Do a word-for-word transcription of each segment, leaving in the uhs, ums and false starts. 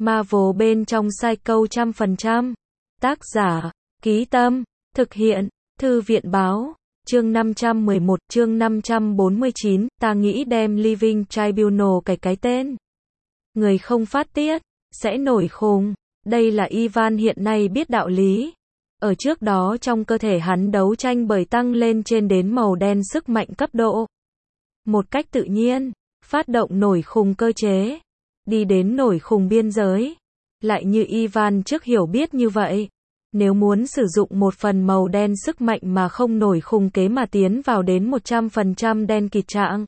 Marvel bên trong Psycho trăm phần trăm. Tác giả, Ký Tâm, thực hiện, Thư viện Báo. Chương năm trăm mười một, chương năm trăm bốn mươi chín, ta nghĩ đem Living Tribunal cải cái tên. Người không phát tiết, sẽ nổi khùng. Đây là Ivan hiện nay biết đạo lý. Ở trước đó trong cơ thể hắn đấu tranh bởi tăng lên trên đến màu đen sức mạnh cấp độ. Một cách tự nhiên, phát động nổi khùng cơ chế. Đi đến nổi khùng biên giới. Lại như Ivan trước hiểu biết như vậy. Nếu muốn sử dụng một phần màu đen sức mạnh mà không nổi khùng kế mà tiến vào đến một trăm phần trăm đen kịt trạng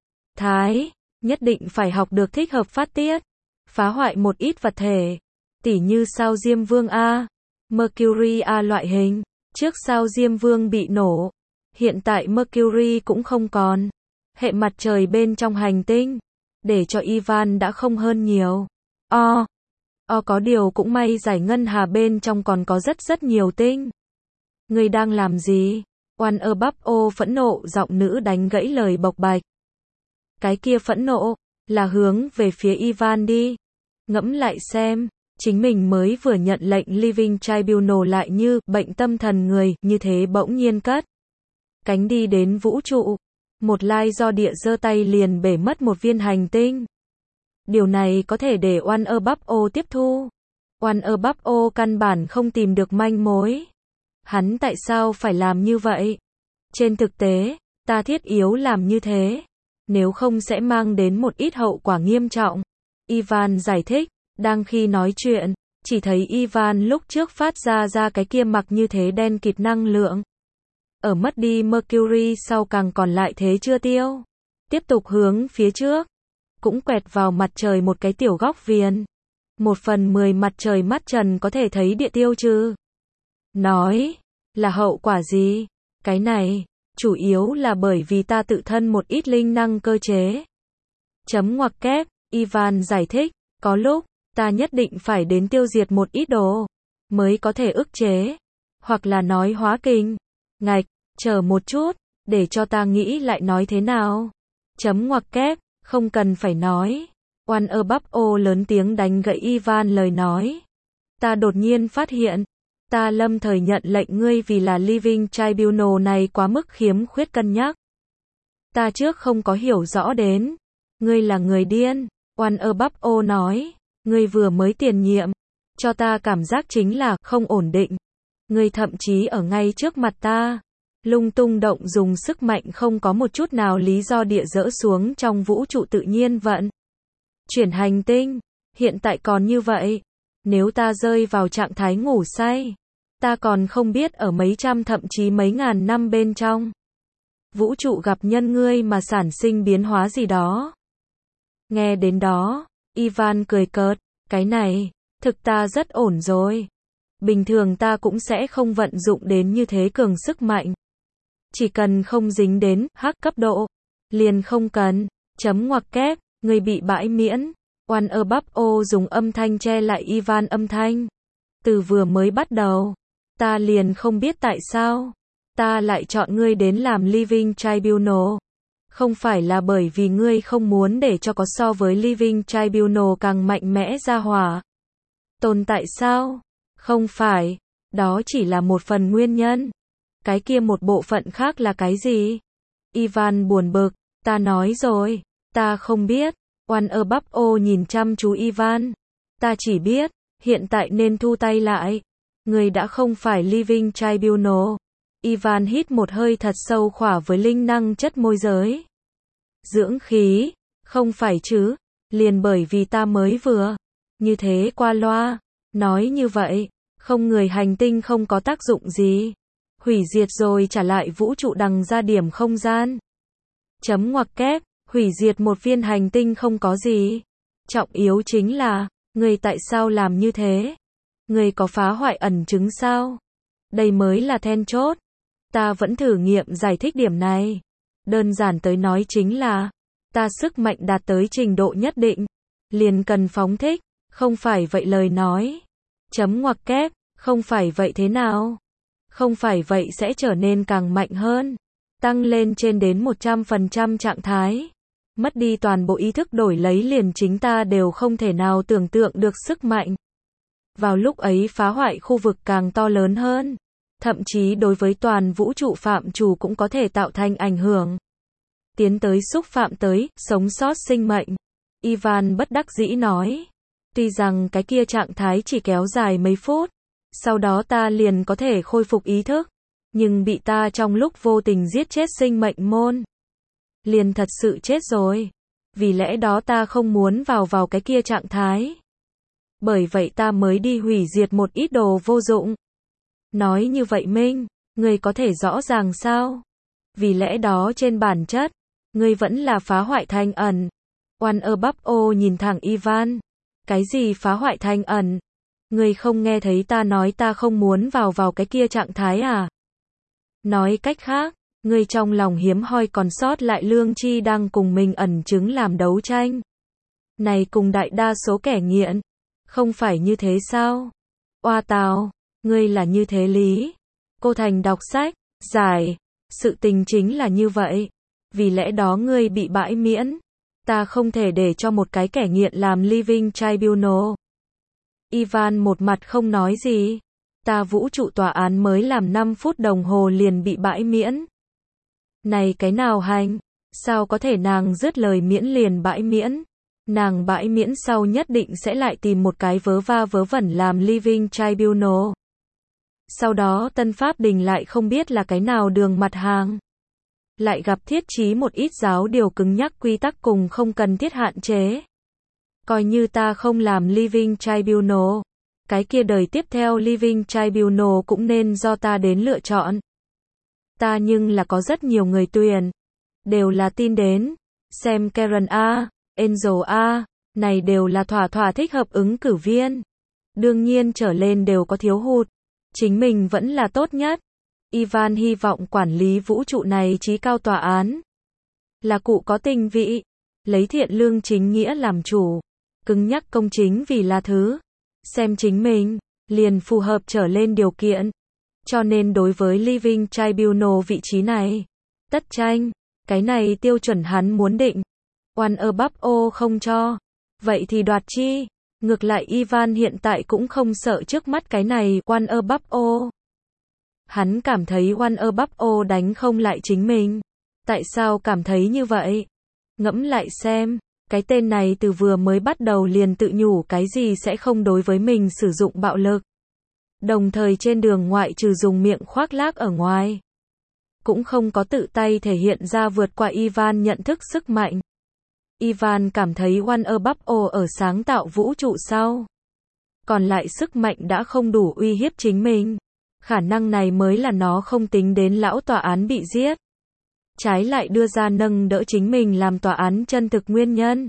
thái, nhất định phải học được thích hợp phát tiết, phá hoại một ít vật thể, tỉ như sao Diêm Vương A, Mercury A loại hình. Trước sao Diêm Vương bị nổ, hiện tại Mercury cũng không còn. Hệ mặt trời bên trong hành tinh, để cho Ivan đã không hơn nhiều. O. O có điều cũng may giải ngân hà bên trong còn có rất rất nhiều tinh. Ngươi đang làm gì? Oan ơ bắp ô phẫn nộ giọng nữ đánh gãy lời bộc bạch. Cái kia phẫn nộ, là hướng về phía Ivan đi. Ngẫm lại xem, chính mình mới vừa nhận lệnh Living Tribunal lại như bệnh tâm thần người, như thế bỗng nhiên cất cánh đi đến vũ trụ. Một lai do địa giơ tay liền bể mất một viên hành tinh. Điều này có thể để oan ơ bắp ô tiếp thu. Oan ơ bắp ô căn bản không tìm được manh mối. Hắn tại sao phải làm như vậy? Trên thực tế, ta thiết yếu làm như thế. Nếu không sẽ mang đến một ít hậu quả nghiêm trọng. Ivan giải thích, đang khi nói chuyện, chỉ thấy Ivan lúc trước phát ra ra cái kia mặc như thế đen kịt năng lượng. Ở mất đi Mercury sau càng còn lại thế chưa tiêu. Tiếp tục hướng phía trước. Cũng quẹt vào mặt trời một cái tiểu góc viền. Một phần mười mặt trời mắt trần có thể thấy địa tiêu chứ. Nói, là hậu quả gì? Cái này, chủ yếu là bởi vì ta tự thân một ít linh năng cơ chế. Chấm ngoặc kép, Ivan giải thích, có lúc, ta nhất định phải đến tiêu diệt một ít đồ, mới có thể ức chế. Hoặc là nói hóa kinh. Ngạch, chờ một chút, để cho ta nghĩ lại nói thế nào. Chấm ngoặc kép. Không cần phải nói. Oan ơ bắp ô lớn tiếng đánh gãy Ivan lời nói. Ta đột nhiên phát hiện. Ta lâm thời nhận lệnh ngươi vì là Living Tribunal này quá mức khiếm khuyết cân nhắc. Ta trước không có hiểu rõ đến. Ngươi là người điên. Oan ơ bắp ô nói. Ngươi vừa mới tiền nhiệm. Cho ta cảm giác chính là không ổn định. Ngươi thậm chí ở ngay trước mặt ta. Lung tung động dùng sức mạnh không có một chút nào lý do địa dỡ xuống trong vũ trụ tự nhiên vận. Chuyển hành tinh, hiện tại còn như vậy. Nếu ta rơi vào trạng thái ngủ say, ta còn không biết ở mấy trăm thậm chí mấy ngàn năm bên trong. Vũ trụ gặp nhân ngươi mà sản sinh biến hóa gì đó. Nghe đến đó, Ivan cười cợt, cái này, thực ta rất ổn rồi. Bình thường ta cũng sẽ không vận dụng đến như thế cường sức mạnh. Chỉ cần không dính đến hắc cấp độ, liền không cần. Chấm ngoặc kép, người bị bãi miễn. Oan ơ bắp ô dùng âm thanh che lại Ivan âm thanh. Từ vừa mới bắt đầu, ta liền không biết tại sao ta lại chọn ngươi đến làm Living Tribunal. Không phải là bởi vì ngươi không muốn để cho có so với Living Tribunal càng mạnh mẽ ra hỏa tồn tại sao? Không phải, đó chỉ là một phần nguyên nhân. Cái kia một bộ phận khác là cái gì? Ivan buồn bực, ta nói rồi, ta không biết. Oan ơ bắp ô nhìn chăm chú Ivan. Ta chỉ biết, hiện tại nên thu tay lại. Người đã không phải Living Tribunal. Ivan hít một hơi thật sâu khỏa với linh năng chất môi giới. Dưỡng khí, không phải chứ, liền bởi vì ta mới vừa. Như thế qua loa, nói như vậy, không người hành tinh không có tác dụng gì. Hủy diệt rồi trả lại vũ trụ đằng ra điểm không gian. Chấm ngoặc kép, hủy diệt một viên hành tinh không có gì. Trọng yếu chính là, người tại sao làm như thế? Người có phá hoại ẩn chứng sao? Đây mới là then chốt. Ta vẫn thử nghiệm giải thích điểm này. Đơn giản tới nói chính là, ta sức mạnh đạt tới trình độ nhất định, liền cần phóng thích, không phải vậy lời nói. Chấm ngoặc kép, không phải vậy thế nào? Không phải vậy sẽ trở nên càng mạnh hơn. Tăng lên trên đến một trăm phần trăm trạng thái. Mất đi toàn bộ ý thức đổi lấy liền chính ta đều không thể nào tưởng tượng được sức mạnh. Vào lúc ấy phá hoại khu vực càng to lớn hơn. Thậm chí đối với toàn vũ trụ phạm trù cũng có thể tạo thành ảnh hưởng. Tiến tới xúc phạm tới, sống sót sinh mệnh. Ivan bất đắc dĩ nói. Tuy rằng cái kia trạng thái chỉ kéo dài mấy phút. Sau đó ta liền có thể khôi phục ý thức. Nhưng bị ta trong lúc vô tình giết chết sinh mệnh môn. Liền thật sự chết rồi. Vì lẽ đó ta không muốn vào vào cái kia trạng thái. Bởi vậy ta mới đi hủy diệt một ít đồ vô dụng. Nói như vậy Minh, ngươi có thể rõ ràng sao? Vì lẽ đó trên bản chất, ngươi vẫn là phá hoại thành ẩn. One Above All nhìn thẳng Ivan. Cái gì phá hoại thành ẩn? Ngươi không nghe thấy ta nói ta không muốn vào vào cái kia trạng thái à? Nói cách khác, ngươi trong lòng hiếm hoi còn sót lại lương tri đang cùng mình ẩn chứng làm đấu tranh. Này cùng đại đa số kẻ nghiện. Không phải như thế sao? Oa tào, ngươi là như thế lý. Cô Thành đọc sách, giải. Sự tình chính là như vậy. Vì lẽ đó ngươi bị bãi miễn. Ta không thể để cho một cái kẻ nghiện làm living tribunal. Ivan một mặt không nói gì. Ta vũ trụ tòa án mới làm năm phút đồng hồ liền bị bãi miễn. Này cái nào hành? Sao có thể nàng dứt lời miễn liền bãi miễn? Nàng bãi miễn sau nhất định sẽ lại tìm một cái vớ va vớ vẩn làm living tribunal. Sau đó Tân Pháp Đình lại không biết là cái nào đường mặt hàng. Lại gặp thiết trí một ít giáo điều cứng nhắc quy tắc cùng không cần thiết hạn chế. Coi như ta không làm living tribunal. Cái kia đời tiếp theo living tribunal cũng nên do ta đến lựa chọn. Ta nhưng là có rất nhiều người tuyển. Đều là tin đến. Xem Karen A, Angel A, này đều là thỏa thỏa thích hợp ứng cử viên. Đương nhiên trở lên đều có thiếu hụt. Chính mình vẫn là tốt nhất. Ivan hy vọng quản lý vũ trụ này trí cao tòa án. Là cụ có tình vị. Lấy thiện lương chính nghĩa làm chủ. Cứng nhắc công chính vì là thứ. Xem chính mình, liền phù hợp trở lên điều kiện. Cho nên đối với living tribunal vị trí này. Tất tranh. Cái này tiêu chuẩn hắn muốn định. One Above All không cho. Vậy thì đoạt chi. Ngược lại Ivan hiện tại cũng không sợ trước mắt cái này One Above All. Hắn cảm thấy One Above All đánh không lại chính mình. Tại sao cảm thấy như vậy? Ngẫm lại xem. Cái tên này từ vừa mới bắt đầu liền tự nhủ cái gì sẽ không đối với mình sử dụng bạo lực. Đồng thời trên đường ngoại trừ dùng miệng khoác lác ở ngoài. Cũng không có tự tay thể hiện ra vượt qua Ivan nhận thức sức mạnh. Ivan cảm thấy One Above All ở sáng tạo vũ trụ sau. Còn lại sức mạnh đã không đủ uy hiếp chính mình. Khả năng này mới là nó không tính đến lão tòa án bị giết. Trái lại đưa ra nâng đỡ chính mình làm tòa án chân thực nguyên nhân.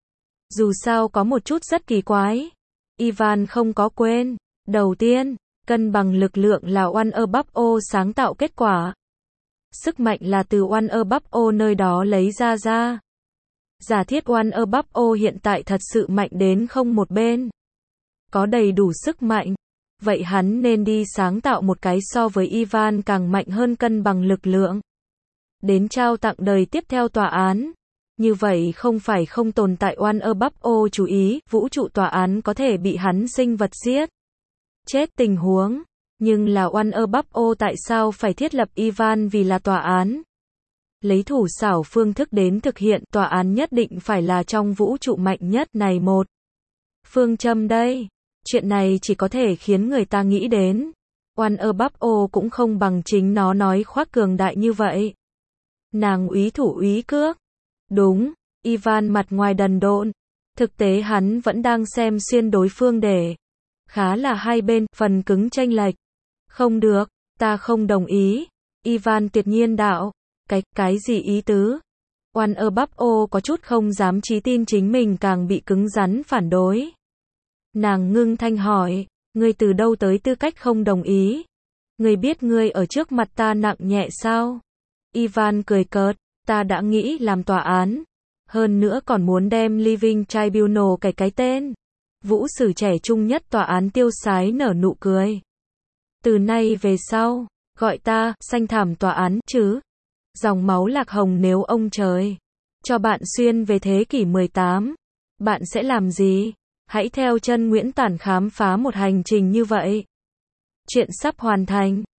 Dù sao có một chút rất kỳ quái. Ivan không có quên. Đầu tiên, cân bằng lực lượng là One Above All sáng tạo kết quả. Sức mạnh là từ One Above All nơi đó lấy ra ra. Giả thiết One Above All hiện tại thật sự mạnh đến không một bên. Có đầy đủ sức mạnh. Vậy hắn nên đi sáng tạo một cái so với Ivan càng mạnh hơn cân bằng lực lượng. Đến trao tặng đời tiếp theo tòa án. Như vậy không phải không tồn tại One Above All chú ý, vũ trụ tòa án có thể bị hắn sinh vật giết. Chết tình huống. Nhưng là One Above All tại sao phải thiết lập Ivan vì là tòa án? Lấy thủ xảo phương thức đến thực hiện tòa án nhất định phải là trong vũ trụ mạnh nhất này một. Phương châm đây. Chuyện này chỉ có thể khiến người ta nghĩ đến. One Above All cũng không bằng chính nó nói khoác cường đại như vậy. Nàng úy thủ úy cước. Đúng, Ivan mặt ngoài đần độn. Thực tế hắn vẫn đang xem xuyên đối phương để. Khá là hai bên, phần cứng chênh lệch. Không được, ta không đồng ý. Ivan tuyệt nhiên đạo. Cái, cái gì ý tứ? One Above All có chút không dám chí tin chính mình càng bị cứng rắn phản đối. Nàng ngưng thanh hỏi, ngươi từ đâu tới tư cách không đồng ý? Ngươi biết ngươi ở trước mặt ta nặng nhẹ sao? Ivan cười cợt, ta đã nghĩ làm tòa án. Hơn nữa còn muốn đem living tribunal cái cái tên. Vũ sử trẻ trung nhất tòa án tiêu sái nở nụ cười. Từ nay về sau, gọi ta, xanh thảm tòa án, chứ. Dòng máu lạc hồng nếu ông trời. cho bạn xuyên về thế kỷ mười tám. Bạn sẽ làm gì? Hãy theo chân Nguyễn Tản khám phá một hành trình như vậy. Chuyện sắp hoàn thành.